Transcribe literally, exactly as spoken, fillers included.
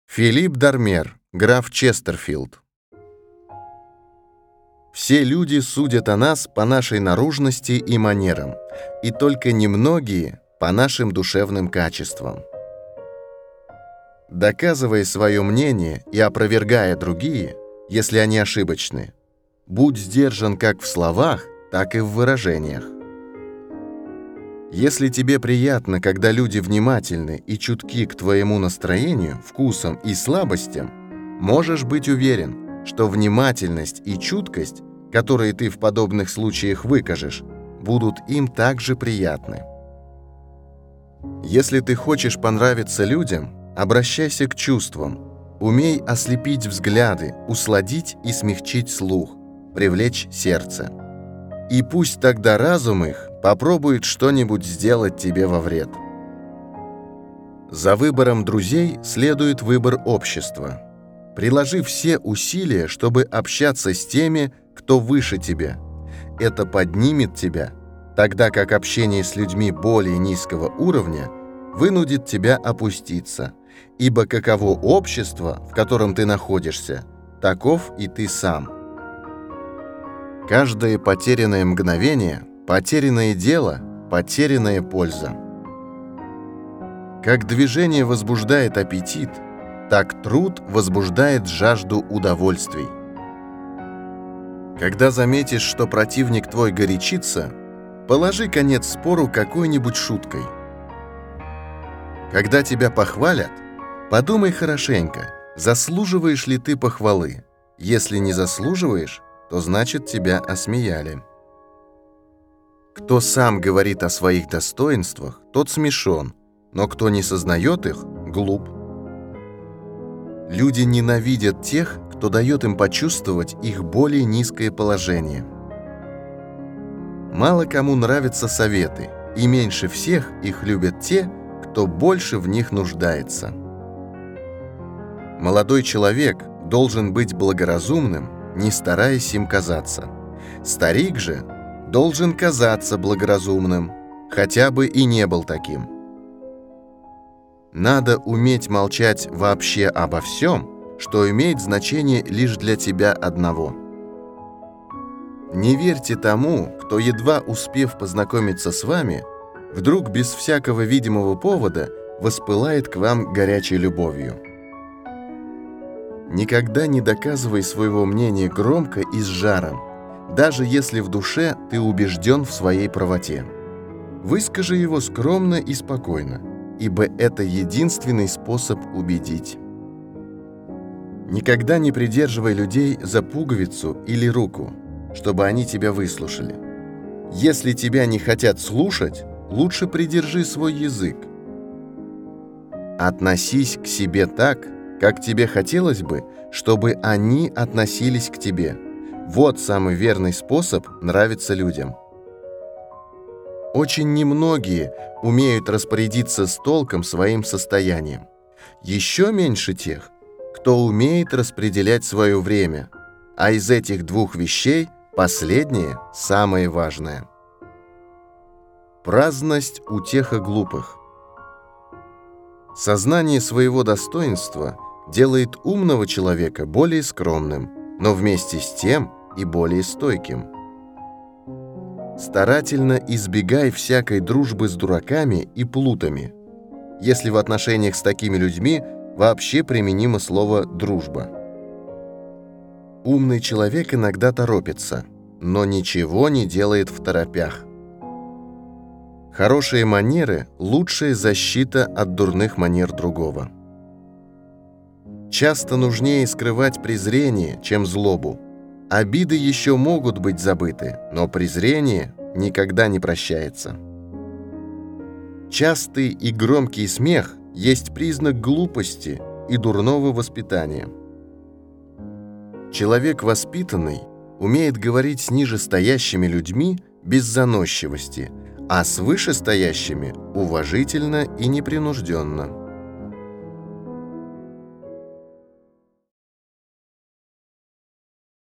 Филипп Дармер, граф Честерфилд. Все люди судят о нас по нашей наружности и манерам, и только немногие по нашим душевным качествам. Доказывая свое мнение и опровергая другие, если они ошибочны, будь сдержан как в словах, так и в выражениях. Если тебе приятно, когда люди внимательны и чутки к твоему настроению, вкусам и слабостям, можешь быть уверен, что внимательность и чуткость, которые ты в подобных случаях выкажешь, будут им также приятны. Если ты хочешь понравиться людям, обращайся к чувствам, умей ослепить взгляды, усладить и смягчить слух, привлечь сердце. И пусть тогда разум их попробует что-нибудь сделать тебе во вред. За выбором друзей следует выбор общества. Приложи все усилия, чтобы общаться с теми, кто выше тебя. Это поднимет тебя, тогда как общение с людьми более низкого уровня вынудит тебя опуститься, ибо каково общество, в котором ты находишься, таков и ты сам. Каждое потерянное мгновение, потерянное дело, потерянная польза. Как движение возбуждает аппетит, так труд возбуждает жажду удовольствий. Когда заметишь, что противник твой горячится, положи конец спору какой-нибудь шуткой. Когда тебя похвалят, подумай хорошенько, заслуживаешь ли ты похвалы. Если не заслуживаешь, то значит тебя осмеяли. Кто сам говорит о своих достоинствах, тот смешон, но кто не сознает их, глуп. Люди ненавидят тех, кто дает им почувствовать их более низкое положение. Мало кому нравятся советы, и меньше всех их любят те, кто больше в них нуждается. Молодой человек должен быть благоразумным, не стараясь им казаться. Старик же должен казаться благоразумным, хотя бы и не был таким. Надо уметь молчать вообще обо всем, что имеет значение лишь для тебя одного. Не верьте тому, кто, едва успев познакомиться с вами, вдруг без всякого видимого повода воспылает к вам горячей любовью. Никогда не доказывай своего мнения громко и с жаром, даже если в душе ты убежден в своей правоте. Выскажи его скромно и спокойно, ибо это единственный способ убедить. Никогда не придерживай людей за пуговицу или руку, чтобы они тебя выслушали. Если тебя не хотят слушать, лучше придержи свой язык. Относись к себе так, как тебе хотелось бы, чтобы они относились к тебе. Вот самый верный способ нравиться людям. Очень немногие умеют распорядиться с толком своим состоянием. Еще меньше тех, кто умеет распределять свое время, а из этих двух вещей последнее самое важное. Праздность – утеха глупых. Сознание своего достоинства делает умного человека более скромным, но вместе с тем и более стойким. Старательно избегай всякой дружбы с дураками и плутами, если в отношениях с такими людьми вообще применимо слово «дружба». Умный человек иногда торопится, но ничего не делает второпях. Хорошие манеры – лучшая защита от дурных манер другого. Часто нужнее скрывать презрение, чем злобу. Обиды еще могут быть забыты, но презрение никогда не прощается. Частый и громкий смех есть признак глупости и дурного воспитания. Человек воспитанный умеет говорить с нижестоящими людьми без заносчивости, а с вышестоящими уважительно и непринужденно.